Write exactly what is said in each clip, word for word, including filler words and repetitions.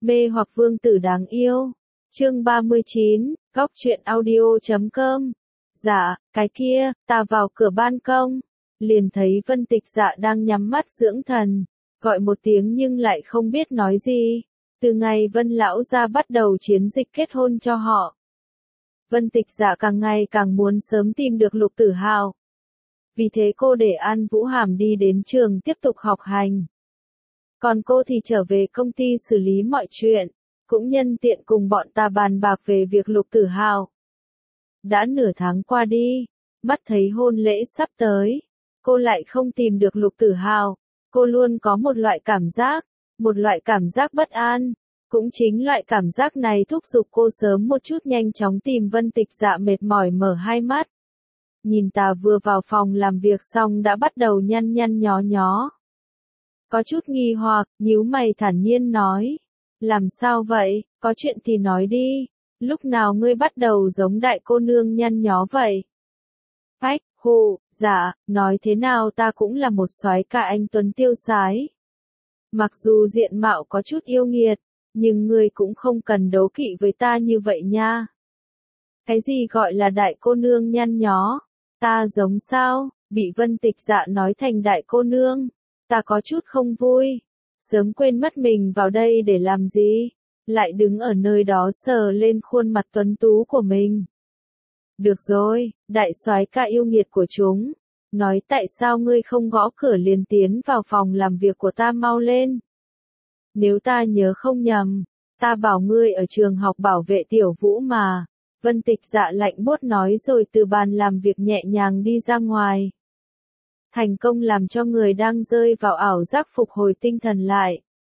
Mê hoặc vương tử đáng yêu. Chương ba mươi chín, góc truyện audio chấm com. Dạ, cái kia, ta vào cửa ban công, liền thấy Vân Tịch Dạ đang nhắm mắt dưỡng thần, gọi một tiếng nhưng lại không biết nói gì. Từ ngày Vân lão gia bắt đầu chiến dịch kết hôn cho họ, Vân Tịch Dạ càng ngày càng muốn sớm tìm được Lục Tử Hào. Vì thế cô để An Vũ Hàm đi đến trường tiếp tục học hành. Còn cô thì trở về công ty xử lý mọi chuyện, cũng nhân tiện cùng bọn ta bàn bạc về việc Lục Tử Hào. Đã nửa tháng qua đi, mắt thấy hôn lễ sắp tới, cô lại không tìm được Lục Tử Hào. Cô luôn có một loại cảm giác, một loại cảm giác bất an. Cũng chính loại cảm giác này thúc giục cô sớm một chút nhanh chóng tìm Vân Tịch Dạ mệt mỏi mở hai mắt. Nhìn ta vừa vào phòng làm việc xong đã bắt đầu nhăn nhăn nhó nhó. Có chút nghi hoặc, nhíu mày thản nhiên nói. Làm sao vậy, có chuyện thì nói đi, lúc nào ngươi bắt đầu giống đại cô nương nhăn nhó vậy? Ách, hù, dạ, nói thế nào ta cũng là một soái ca anh tuấn tiêu sái. Mặc dù diện mạo có chút yêu nghiệt, nhưng ngươi cũng không cần đấu kỵ với ta như vậy nha. Cái gì gọi là đại cô nương nhăn nhó? Ta giống sao? Bị Vân Tịch Dạ nói thành đại cô nương. Ta có chút không vui. Sớm quên mất mình vào đây để làm gì? Lại đứng ở nơi đó sờ lên khuôn mặt tuấn tú của mình. Được rồi, đại soái ca yêu nghiệt của chúng. Nói tại sao ngươi không gõ cửa liền tiến vào phòng làm việc của ta mau lên? Nếu ta nhớ không nhầm, ta bảo ngươi ở trường học bảo vệ Tiểu Vũ mà. Vân Tịch Dạ lạnh buốt nói rồi từ bàn làm việc nhẹ nhàng đi ra ngoài. Thành công làm cho người đang rơi vào ảo giác phục hồi tinh thần lại.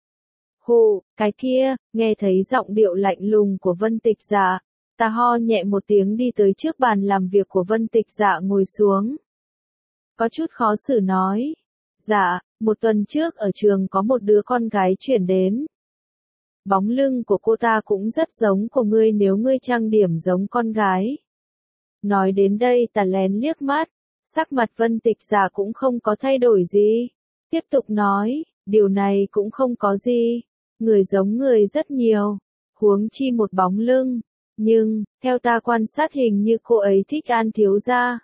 Hù, cái kia, nghe thấy giọng điệu lạnh lùng của Vân Tịch Dạ, ta ho nhẹ một tiếng đi tới trước bàn làm việc của Vân Tịch Dạ ngồi xuống. Có chút khó xử nói. Dạ, một tuần trước ở trường có một đứa con gái chuyển đến. Bóng lưng của cô ta cũng rất giống của ngươi nếu ngươi trang điểm giống con gái. Nói đến đây ta lén liếc mắt, sắc mặt Vân Tịch Dạ cũng không có thay đổi gì. Tiếp tục nói, điều này cũng không có gì. Người giống người rất nhiều, huống chi một bóng lưng. Nhưng, theo ta quan sát hình như cô ấy thích An thiếu gia.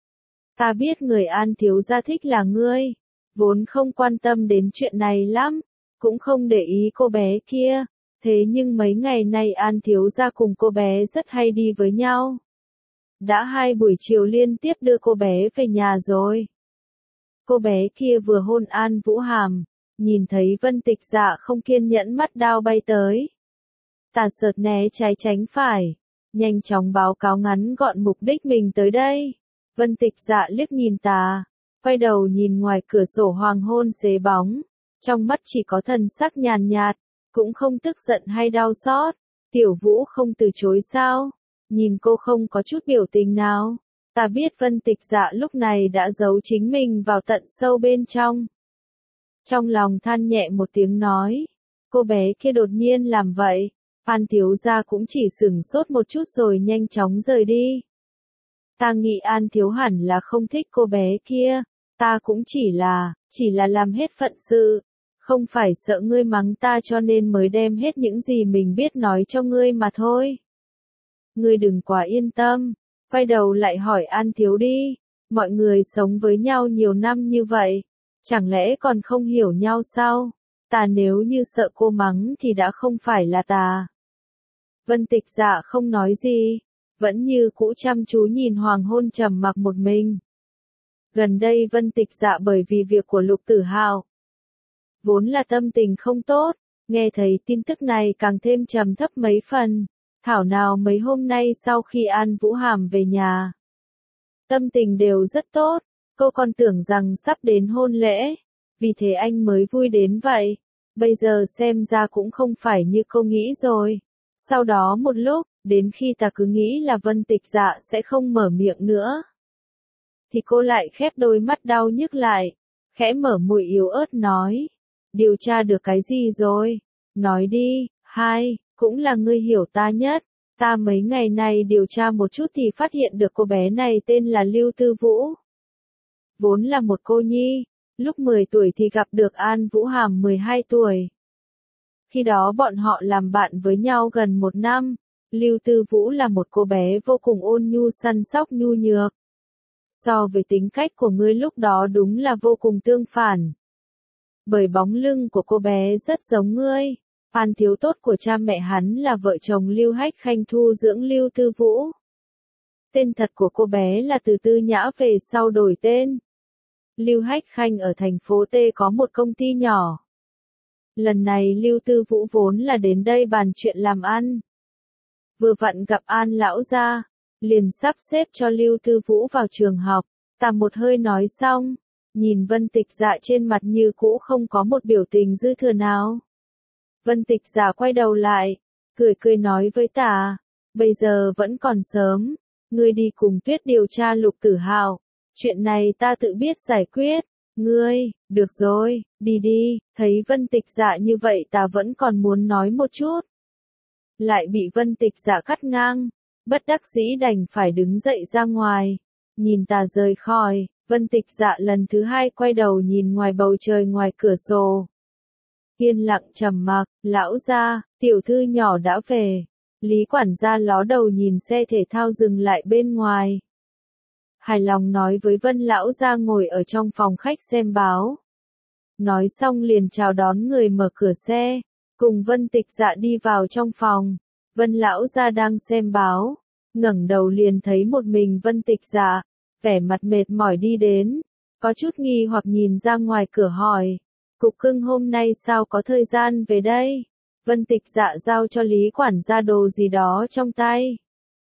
Ta biết người An thiếu gia thích là ngươi, vốn không quan tâm đến chuyện này lắm, cũng không để ý cô bé kia. Thế nhưng mấy ngày nay An thiếu gia cùng cô bé rất hay đi với nhau. Đã hai buổi chiều liên tiếp đưa cô bé về nhà rồi. Cô bé kia vừa hôn An Vũ Hàm, nhìn thấy Vân Tịch Dạ không kiên nhẫn mắt đao bay tới. Ta sợt né trái tránh phải, nhanh chóng báo cáo ngắn gọn mục đích mình tới đây. Vân Tịch Dạ liếc nhìn ta, quay đầu nhìn ngoài cửa sổ hoàng hôn xế bóng, trong mắt chỉ có thần sắc nhàn nhạt, cũng không tức giận hay đau xót. Tiểu Vũ không từ chối sao? Nhìn cô không có chút biểu tình nào. Ta biết Vân Tịch Dạ lúc này đã giấu chính mình vào tận sâu bên trong. Trong lòng than nhẹ một tiếng nói, cô bé kia đột nhiên làm vậy. An thiếu gia cũng chỉ sửng sốt một chút rồi nhanh chóng rời đi. Ta nghĩ An thiếu hẳn là không thích cô bé kia, ta cũng chỉ là, chỉ là làm hết phận sự. Không phải sợ ngươi mắng ta cho nên mới đem hết những gì mình biết nói cho ngươi mà thôi. Ngươi đừng quá yên tâm, quay đầu lại hỏi An thiếu đi, mọi người sống với nhau nhiều năm như vậy, chẳng lẽ còn không hiểu nhau sao? Ta nếu như sợ cô mắng thì đã không phải là ta. Vân Tịch Dạ không nói gì, vẫn như cũ chăm chú nhìn hoàng hôn trầm mặc một mình. Gần đây Vân Tịch Dạ bởi vì việc của Lục Tử Hào, vốn là tâm tình không tốt, nghe thấy tin tức này càng thêm trầm thấp mấy phần. Thảo nào mấy hôm nay sau khi An Vũ Hàm về nhà, tâm tình đều rất tốt, cô còn tưởng rằng sắp đến hôn lễ, vì thế anh mới vui đến vậy. Bây giờ xem ra cũng không phải như cô nghĩ rồi. Sau đó một lúc, đến khi ta cứ nghĩ là Vân Tịch Dạ sẽ không mở miệng nữa, thì cô lại khép đôi mắt đau nhức lại, khẽ mở môi yếu ớt nói. Điều tra được cái gì rồi? Nói đi. Hai, cũng là ngươi hiểu ta nhất. Ta mấy ngày này điều tra một chút thì phát hiện được cô bé này tên là Lưu Tư Vũ. Vốn là một cô nhi, lúc mười tuổi thì gặp được An Vũ Hàm mười hai tuổi. Khi đó bọn họ làm bạn với nhau gần một năm. Lưu Tư Vũ là một cô bé vô cùng ôn nhu săn sóc nhu nhược. So với tính cách của ngươi lúc đó đúng là vô cùng tương phản. Bởi bóng lưng của cô bé rất giống ngươi. An thiếu tốt của cha mẹ hắn là vợ chồng Lưu Hách Khanh thu dưỡng Lưu Tư Vũ. Tên thật của cô bé là Từ Tư Nhã, về sau đổi tên. Lưu Hách Khanh ở thành phố T có một công ty nhỏ. Lần này Lưu Tư Vũ vốn là đến đây bàn chuyện làm ăn. Vừa vặn gặp An lão gia, liền sắp xếp cho Lưu Tư Vũ vào trường học. Ta một hơi nói xong, nhìn Vân Tịch Dạ trên mặt như cũ không có một biểu tình dư thừa nào. Vân Tịch Dạ quay đầu lại, cười cười nói với ta, bây giờ vẫn còn sớm, ngươi đi cùng Tuyết điều tra Lục Tử Hạo, chuyện này ta tự biết giải quyết. Ngươi, được rồi, đi đi. Thấy Vân Tịch Dạ như vậy ta vẫn còn muốn nói một chút. Lại bị Vân Tịch Dạ cắt ngang, bất đắc dĩ đành phải đứng dậy ra ngoài. Nhìn ta rời khỏi, Vân Tịch Dạ lần thứ hai quay đầu nhìn ngoài bầu trời ngoài cửa sổ. Yên lặng trầm mặc, lão gia, tiểu thư nhỏ đã về. Lý quản gia ló đầu nhìn xe thể thao dừng lại bên ngoài. Hài lòng nói với Vân lão gia ngồi ở trong phòng khách xem báo. Nói xong liền chào đón người mở cửa xe, cùng Vân Tịch Dạ đi vào trong phòng. Vân lão gia đang xem báo, ngẩng đầu liền thấy một mình Vân Tịch Dạ, vẻ mặt mệt mỏi đi đến, có chút nghi hoặc nhìn ra ngoài cửa hỏi, Cục Cưng hôm nay sao có thời gian về đây? Vân Tịch Dạ giao cho Lý quản gia đồ gì đó trong tay.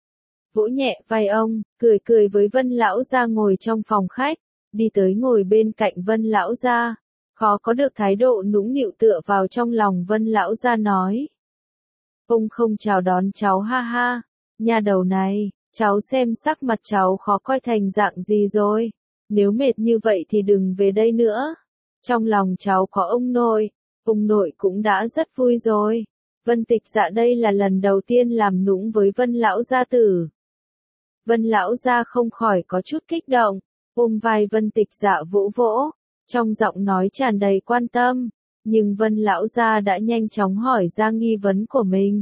Vỗ nhẹ vai ông, cười cười với Vân lão gia ngồi trong phòng khách, đi tới ngồi bên cạnh Vân lão gia, khó có được thái độ nũng nịu tựa vào trong lòng Vân lão gia nói. Ông không chào đón cháu ha ha, nha đầu này, cháu xem sắc mặt cháu khó coi thành dạng gì rồi, nếu mệt như vậy thì đừng về đây nữa. Trong lòng cháu có ông nội, ông nội cũng đã rất vui rồi. Vân Tịch Dạ đây là lần đầu tiên làm nũng với Vân lão gia tử. Vân lão gia không khỏi có chút kích động, ôm vai Vân Tịch Dạ vỗ vỗ, trong giọng nói tràn đầy quan tâm, nhưng Vân lão gia đã nhanh chóng hỏi ra nghi vấn của mình.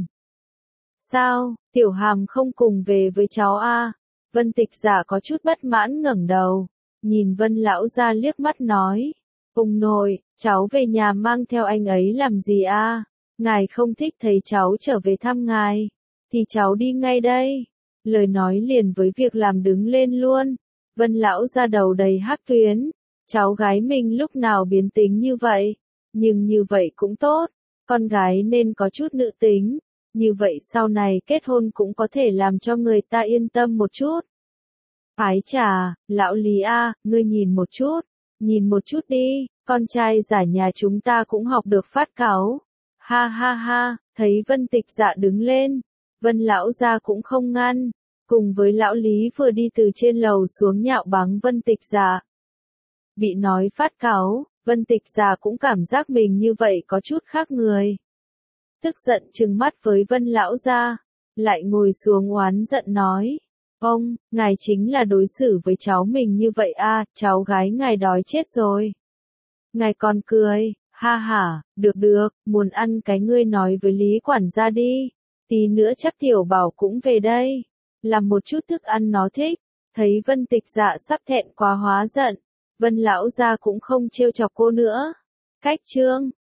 Sao, Tiểu Hàm không cùng về với cháu a? Vân Tịch Dạ có chút bất mãn ngẩng đầu, nhìn Vân lão gia liếc mắt nói, ông nội, cháu về nhà mang theo anh ấy làm gì a? Ngài không thích thấy cháu trở về thăm ngài, thì cháu đi ngay đây. Lời nói liền với việc làm đứng lên luôn. Vân lão gia đầu đầy hắc tuyến, cháu gái mình lúc nào biến tính như vậy, nhưng như vậy cũng tốt, con gái nên có chút nữ tính, như vậy sau này kết hôn cũng có thể làm cho người ta yên tâm một chút. Ái chà, lão Lý a, ngươi nhìn một chút, nhìn một chút đi, con trai giả nhà chúng ta cũng học được phát cáu. Ha ha ha, thấy Vân Tịch Dạ đứng lên, Vân lão gia cũng không ngăn, cùng với lão Lý vừa đi từ trên lầu xuống nhạo báng Vân Tịch Dạ. Bị nói phát cáu, Vân Tịch Dạ cũng cảm giác mình như vậy có chút khác người. Tức giận trừng mắt với Vân lão gia, lại ngồi xuống oán giận nói, ông, ngài chính là đối xử với cháu mình như vậy a, cháu gái ngài đói chết rồi. Ngài còn cười, ha ha, được được, muốn ăn cái ngươi nói với Lý quản gia đi, tí nữa chắc Tiểu Bảo cũng về đây, làm một chút thức ăn nó thích. Thấy Vân Tịch Dạ sắp thẹn quá hóa giận, Vân lão gia cũng không trêu chọc cô nữa. Cách chương